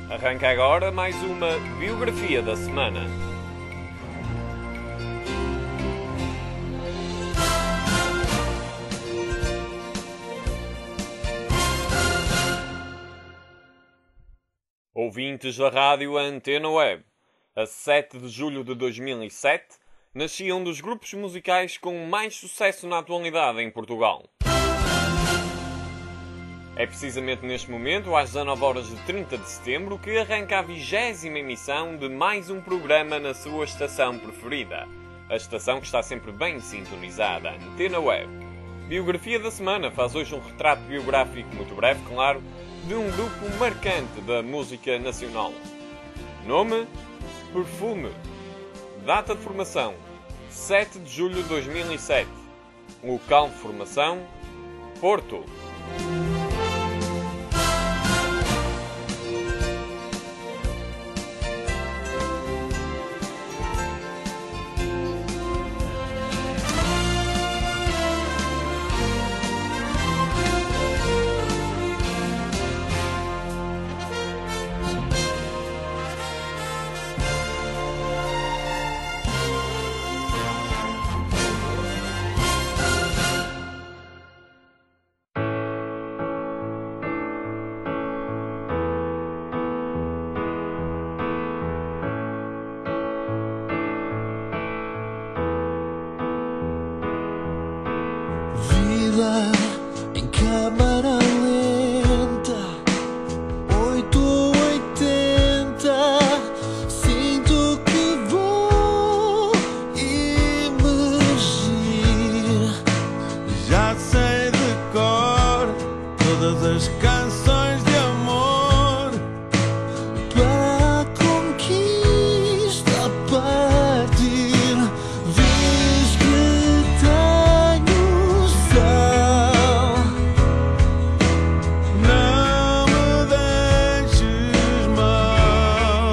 Arranca agora mais uma biografia da semana. Ouvintes da rádio Antena Web, a 7 de julho de 2007, nascia um dos grupos musicais com mais sucesso na atualidade em Portugal. É precisamente neste momento, às 19 horas de 30 de setembro, que arranca a 20ª emissão de mais um programa na sua estação preferida. A estação que está sempre bem sintonizada, Antena Web. Biografia da semana faz hoje um retrato biográfico muito breve, claro, de um grupo marcante da música nacional. Nome: Perfume. Data de formação: 7 de julho de 2007. Local de formação: Porto. Em câmara lenta, 880, sinto que vou emergir. Já sei de cor todas as canções de amor para a conquista a partir. Diz que tenho sal, não me deixes mal,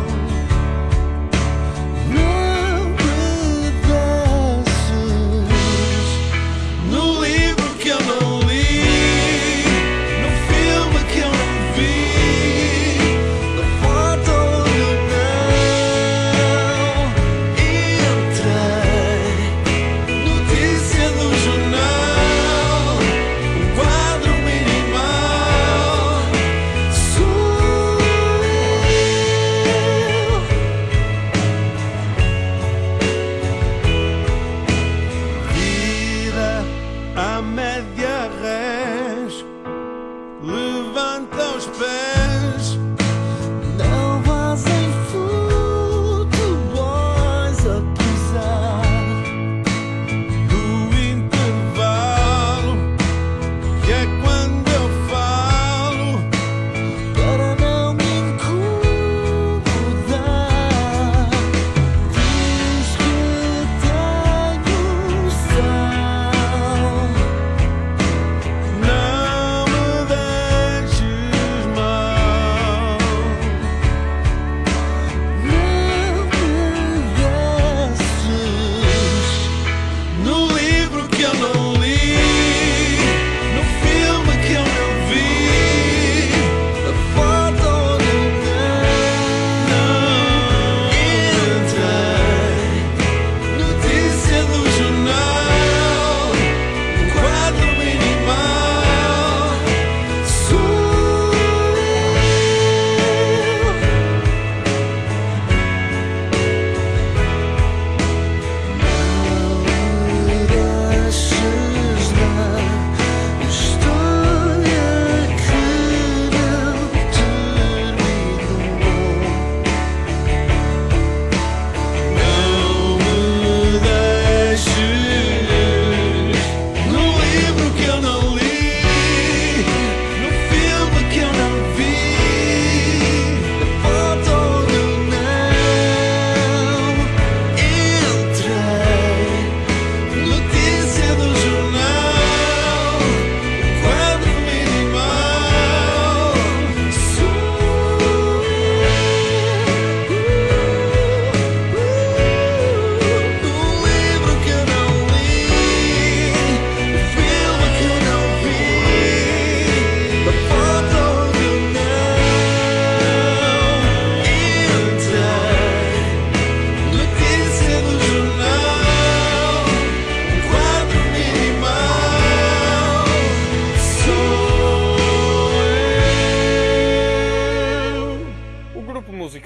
não pedaços no livro que eu não li, no filme que eu não vi, na foto onde eu não entrei, notícia do jornal, um quadro minimal. Sou eu. Vida a média res, levanta os pés. Não vás em futebols a pisar do intervalo, que é quando eu falo para não me incomodar. Diz que tenho sal, não me deixes mal,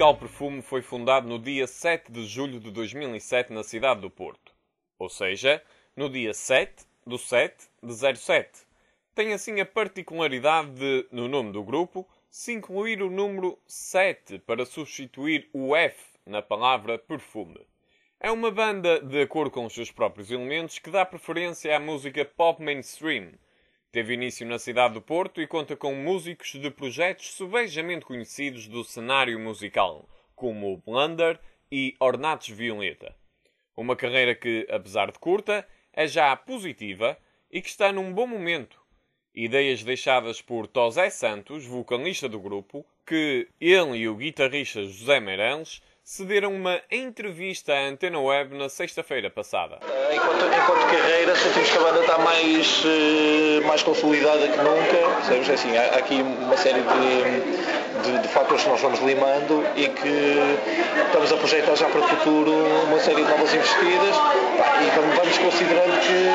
atual perfume foi fundado no dia 7 de julho de 2007 na cidade do Porto. Ou seja, no dia 7 do 7 de 07. Tem assim a particularidade de, no nome do grupo, se incluir o número 7 para substituir o F na palavra perfume. É uma banda, de acordo com os seus próprios elementos, que dá preferência à música pop mainstream. Teve início na cidade do Porto e conta com músicos de projetos subejamente conhecidos do cenário musical, como Blunder e Ornatos Violeta. Uma carreira que, apesar de curta, é já positiva e que está num bom momento. Ideias deixadas por Tosé Santos, vocalista do grupo, que ele e o guitarrista José Meireles cederam uma entrevista à Antena Web na sexta-feira passada. Enquanto carreira, sentimos que a banda está mais consolidada que nunca. Sabes? Assim, há aqui uma série de fatores que nós vamos limando e que estamos a projetar já para o futuro uma série de novas investidas. E vamos considerando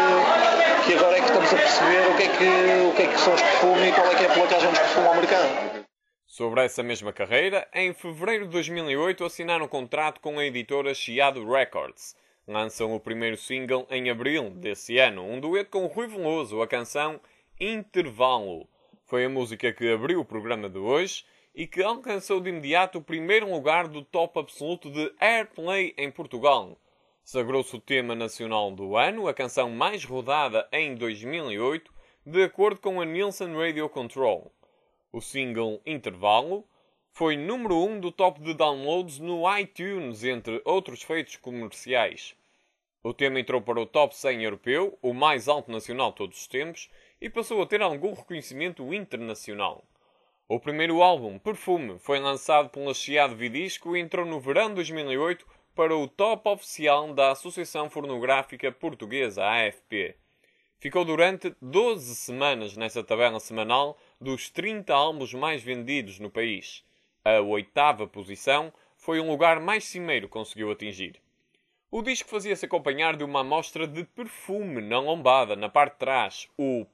que agora é que estamos a perceber o que é que são os perfumes e qual é que é a placagem dos perfumes ao mercado. Sobre essa mesma carreira, em fevereiro de 2008 assinaram um contrato com a editora Chiado Records. Lançam o primeiro single em abril desse ano, um dueto com o Rui Veloso, a canção Intervalo. Foi a música que abriu o programa de hoje e que alcançou de imediato o primeiro lugar do top absoluto de Airplay em Portugal. Sagrou-se o tema nacional do ano, a canção mais rodada em 2008, de acordo com a Nielsen Radio Control. O single Intervalo foi número 1 do top de downloads no iTunes, entre outros feitos comerciais. O tema entrou para o top 100 europeu, o mais alto nacional de todos os tempos, e passou a ter algum reconhecimento internacional. O primeiro álbum, Perfume, foi lançado pela Chiado Vidisco e entrou no verão de 2008 para o top oficial da Associação Fonográfica Portuguesa, AFP. Ficou durante 12 semanas nessa tabela semanal dos 30 álbuns mais vendidos no país. A 8ª posição foi um lugar mais cimeiro que conseguiu atingir. O disco fazia-se acompanhar de uma amostra de perfume na lombada, na parte de trás, o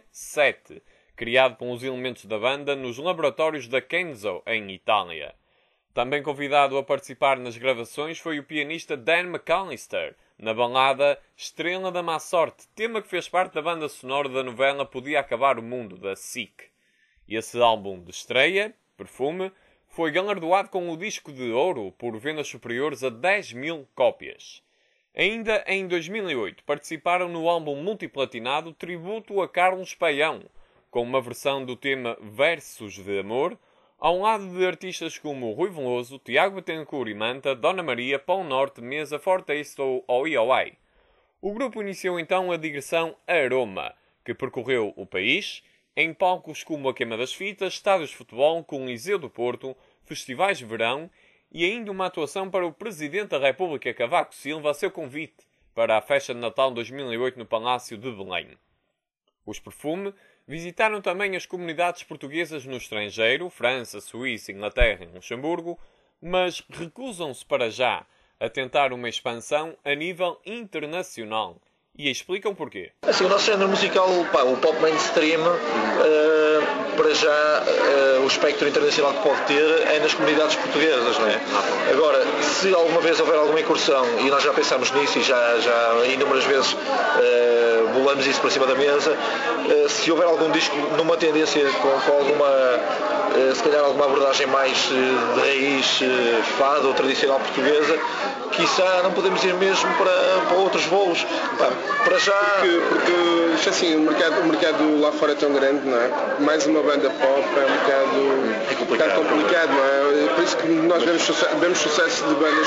P7, criado pelos elementos da banda nos laboratórios da Kenzo, em Itália. Também convidado a participar nas gravações foi o pianista Dan McAllister, na balada Estrela da Má Sorte, tema que fez parte da banda sonora da novela Podia Acabar o Mundo, da SIC. Esse álbum de estreia, Perfume, foi galardoado com o disco de ouro por vendas superiores a 10.000 cópias. Ainda em 2008 participaram no álbum multiplatinado Tributo a Carlos Paião, com uma versão do tema Versos de Amor, ao lado de artistas como Rui Veloso, Tiago Betancourt e Manta, Dona Maria, Pão Norte, Mesa, Fortaste ou IOI. O grupo iniciou então a digressão Aroma, que percorreu o país, em palcos como a Queima das Fitas, estádios de futebol, Coliseu do Porto, festivais de verão e ainda uma atuação para o Presidente da República Cavaco Silva a seu convite para a festa de Natal 2008 no Palácio de Belém. Os Perfume visitaram também as comunidades portuguesas no estrangeiro, França, Suíça, Inglaterra e Luxemburgo, mas recusam-se para já a tentar uma expansão a nível internacional. E explicam porquê. Assim, o nosso género musical, o pop mainstream, para já o espectro internacional que pode ter é nas comunidades portuguesas, não é? Agora, se alguma vez houver alguma incursão, e nós já pensámos nisso e já inúmeras vezes bolamos isso para cima da mesa, se houver algum disco numa tendência com alguma, se calhar alguma abordagem mais de raiz fado ou tradicional portuguesa, quiçá não podemos ir mesmo para outros voos. Para já... Porque assim, o mercado lá fora é tão grande, não é? Mais uma banda pop é um bocado complicado, não é? Por isso que nós vemos sucesso de bandas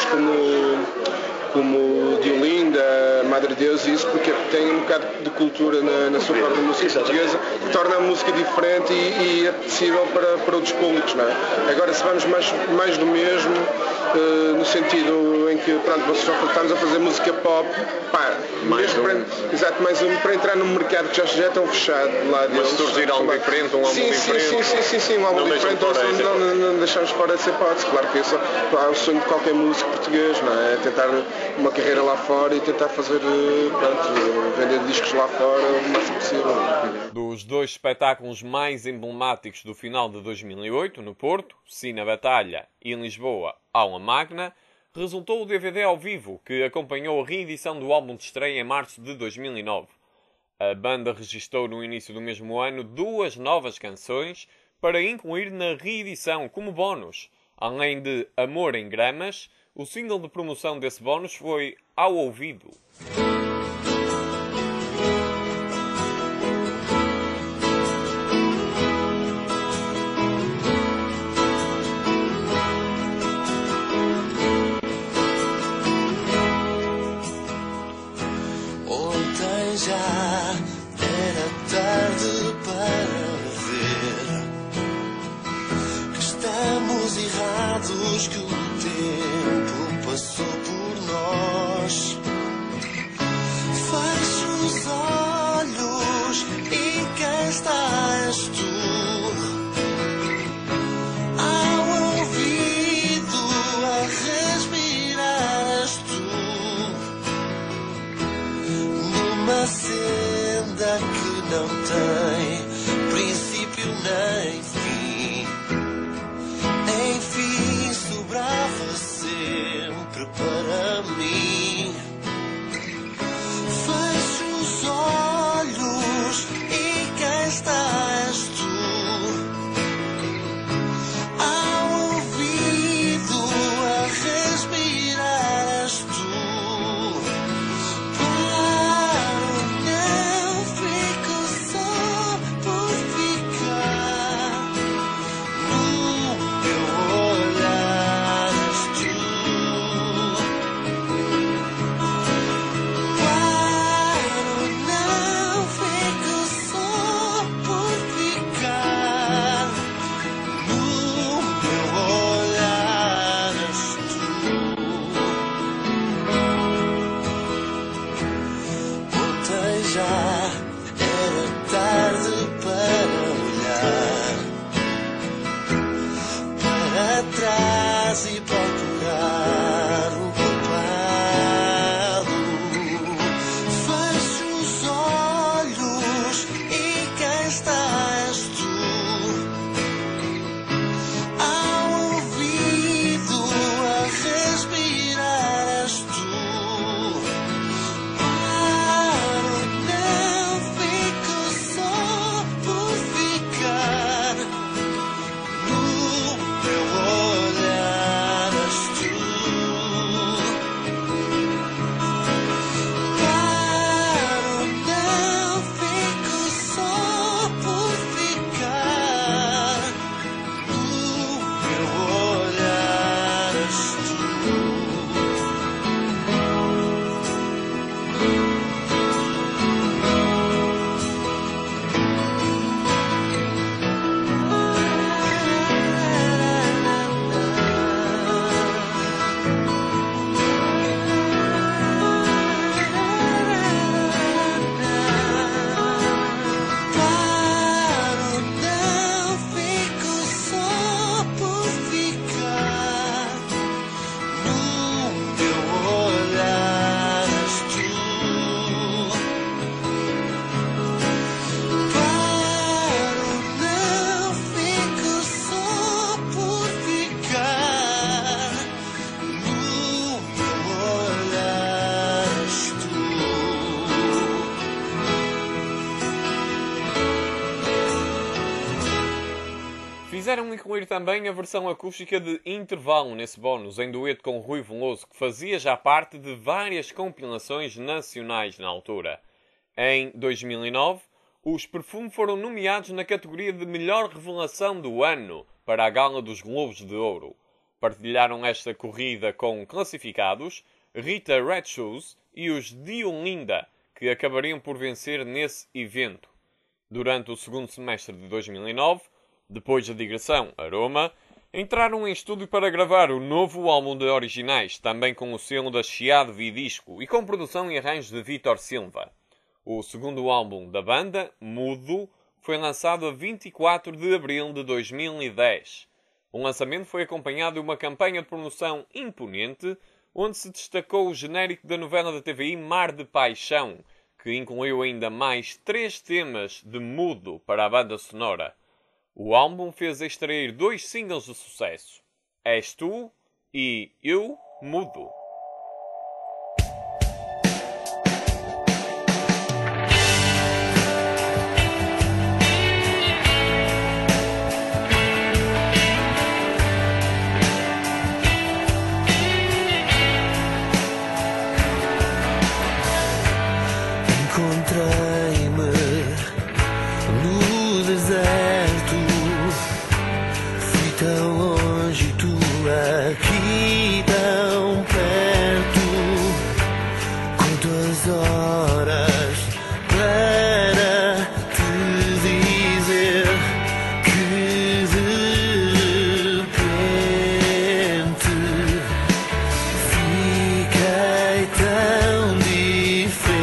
como Diolinda, Madre Deus e isso, porque tem um bocado de cultura na sua própria música portuguesa, que torna a música diferente e apetecível para outros públicos, não é? Agora, se vamos mais do mesmo, no sentido em que, pronto, vocês estamos a fazer música pop, exato, mais um para entrar num mercado que já é tão fechado lá deles. Mas surgir algo diferente, um álbum diferente. Sim, um álbum diferente, não deixamos fora essa hipótese. Claro que isso é o sonho de qualquer músico português, não é? Tentar uma carreira lá fora e tentar fazer, vender discos lá fora o máximo possível. Dos 2 espetáculos mais emblemáticos do final de 2008, no Porto, Sina Batalha, e em Lisboa, Aula Magna, resultou o DVD ao vivo, que acompanhou a reedição do álbum de estreia em março de 2009. A banda registrou no início do mesmo ano 2 novas canções para incluir na reedição como bónus. Além de Amor em Gramas, o single de promoção desse bónus foi Ao Ouvido. Ontem já era tarde para ver que estamos errados, que o tempo passou por nós. Fecho os olhos e quem estás tu? Ao ouvido, a respirar és tu. Uma senda que não tem princípio nem fim. Enfim, sobrava sempre para mim. Fecho os olhos e quem estás tu? Ao ouvido, a respirar és tu. E procurar o culpado. Fecho os olhos e quem estás tu? Ao ouvido, a respirar és tu. Paro, não fico só por ficar no meu olhar. Fizeram incluir também a versão acústica de Intervalo nesse bónus, em dueto com Rui Veloso, que fazia já parte de várias compilações nacionais na altura. Em 2009, os Perfume foram nomeados na categoria de Melhor Revelação do Ano para a Gala dos Globos de Ouro. Partilharam esta corrida com classificados Rita Red Shoes e os Diolinda, que acabariam por vencer nesse evento. Durante o segundo semestre de 2009, depois da digressão Aroma, entraram em estúdio para gravar o novo álbum de originais, também com o selo da Chiado Vidisco e com produção e arranjos de Vítor Silva. O segundo álbum da banda, Mudo, foi lançado a 24 de abril de 2010. O lançamento foi acompanhado de uma campanha de promoção imponente, onde se destacou o genérico da novela da TVI Mar de Paixão, que incluiu ainda mais 3 temas de mudo para a banda sonora. O álbum fez extrair 2 singles de sucesso, És Tu e Eu Mudo. Encontrei-me no deserto, fui tão longe, tu aqui tão perto. Conto as horas para te dizer que de repente fiquei tão diferente.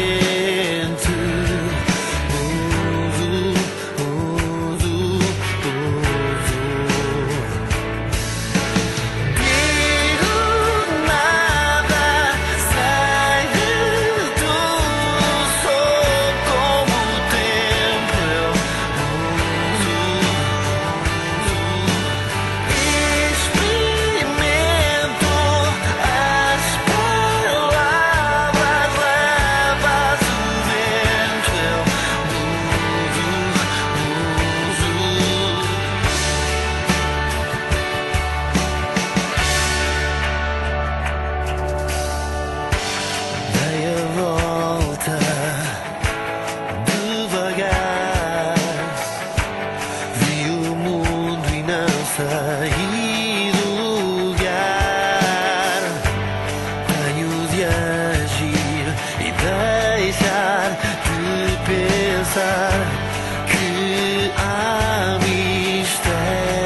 Saí do lugar, tenho de agir e deixar de pensar que há mistério,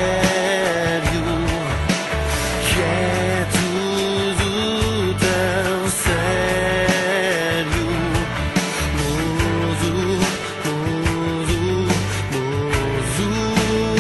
que é tudo tão sério. Mudo, mudo, mudo.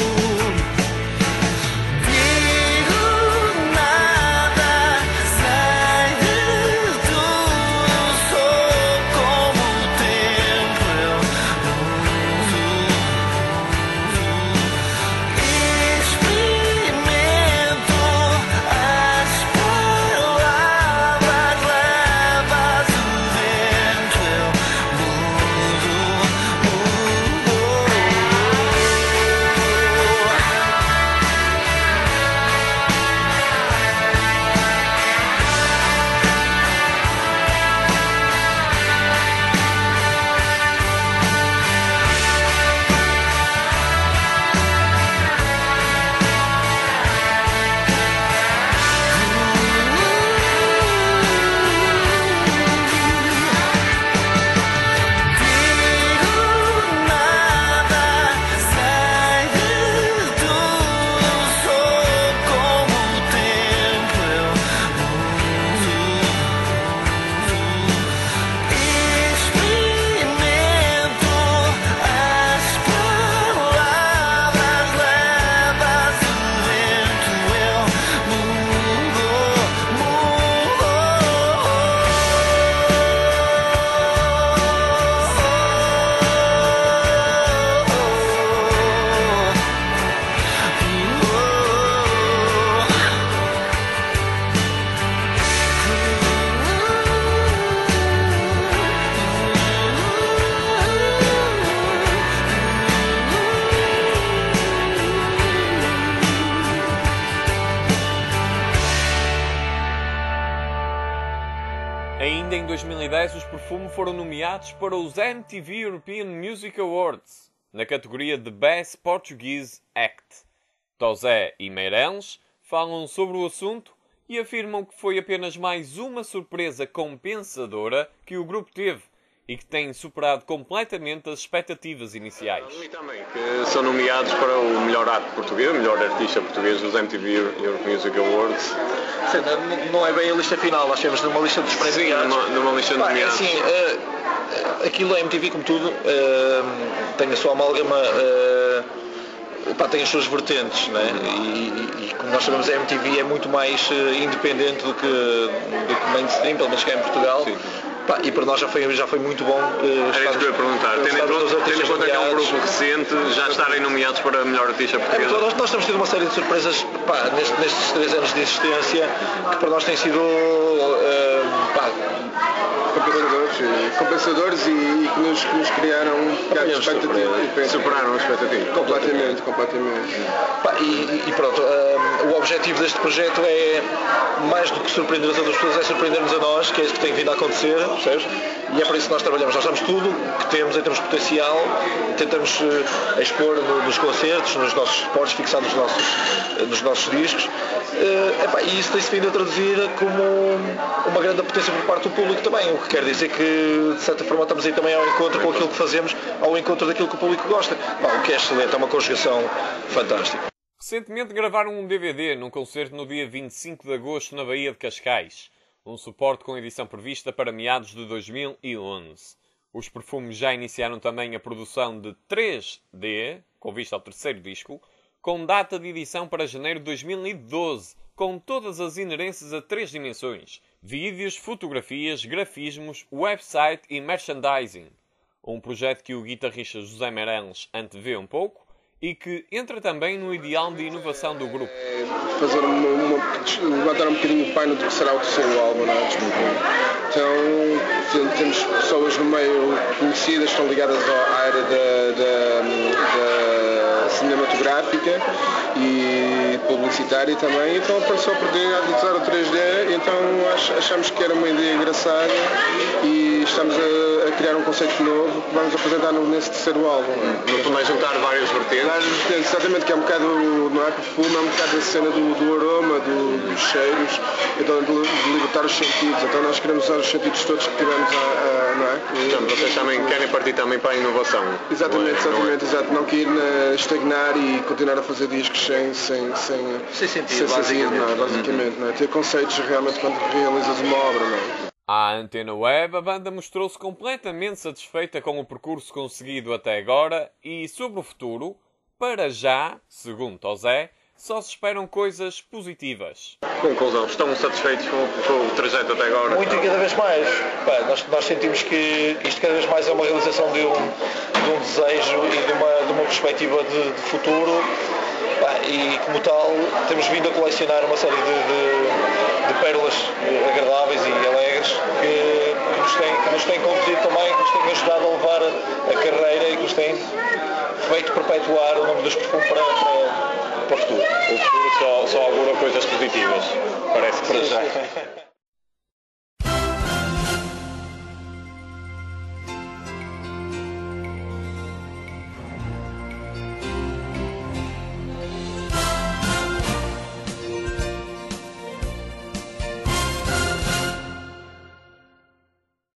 Ainda em 2010, os Perfume foram nomeados para os MTV European Music Awards, na categoria de Best Portuguese Act. Tosé e Meirelles falam sobre o assunto e afirmam que foi apenas mais uma surpresa compensadora que o grupo teve e que tem superado completamente as expectativas iniciais. E também que são nomeados para o melhor ato português, o melhor artista português dos MTV Europe Music Awards. Sim, não é bem a lista final, nós temos numa lista dos premiados. Sim, numa lista de nomeados. Assim, aquilo é MTV como tudo, tem a sua amálgama. tem as suas vertentes, né? E como nós sabemos, a MTV é muito mais independente do que mainstream, pelo menos cá em Portugal. Sim. E para nós já foi muito bom. Era isso que eu ia perguntar. Tendo em conta que é um grupo recente, já estarem nomeados para melhor artista portuguesa. Nós temos tido uma série de surpresas nestes 3 anos de existência, que para nós tem sido compensadores e que nos criaram expectativa. Superaram a expectativa. Completamente. E pronto, o objetivo deste projeto é, mais do que surpreender as outras pessoas, é surpreender-nos a nós, que é isso que tem vindo a acontecer, percebes? E é por isso que nós trabalhamos. Nós damos tudo que temos em termos de potencial, tentamos expor nos concertos, nos nossos suportes, fixar nos nossos discos. E isso tem-se vindo a traduzir como uma grande potência por parte do público também, o que quer dizer que, de certa forma, estamos aí também ao encontro com aquilo que fazemos, ao encontro daquilo que o público gosta. O que é excelente, é uma conjugação fantástica. Recentemente gravaram um DVD num concerto no dia 25 de agosto na Baía de Cascais, um suporte com edição prevista para meados de 2011. Os Perfumes já iniciaram também a produção de 3D, com vista ao terceiro disco, com data de edição para janeiro de 2012, com todas as inerências a 3 dimensões: vídeos, fotografias, grafismos, website e merchandising. Um projeto que o guitarrista José Meireles antevê um pouco e que entra também no ideal de inovação do grupo. Fazer levantar um bocadinho o paino do que será o terceiro álbum, não é? Então temos pessoas no meio conhecidas, estão ligadas à área da cinematográfica e publicitária também, então apareceu a oportunidade de usar o 3D, então achamos que era uma ideia engraçada e estamos a criar um conceito novo que vamos apresentar nesse terceiro álbum. Também juntar várias vertentes. Exatamente, que é um bocado, não é perfume, é um bocado a cena do aroma, dos cheiros, então de libertar os sentidos. Então nós queremos usar os sentidos todos que tivemos não é? Então, vocês também querem partir também para a inovação. Exatamente. Não que ir estagnar e continuar a fazer discos sem sentido, basicamente. Não é? Ter conceitos realmente quando realizas uma obra, não é? À Antena Web, a banda mostrou-se completamente satisfeita com o percurso conseguido até agora e, sobre o futuro, para já, segundo Tosé, só se esperam coisas positivas. Conclusão, estão satisfeitos com o trajeto até agora? Muito e cada vez mais. Nós sentimos que isto cada vez mais é uma realização de um desejo e de uma perspectiva de futuro. E como tal, temos vindo a colecionar uma série de pérolas agradáveis e alegres que nos têm conduzido também, que nos têm ajudado a levar a carreira e que nos têm feito perpetuar o nome dos Perfumes para o futuro. O futuro só augura coisas positivas, parece que para já.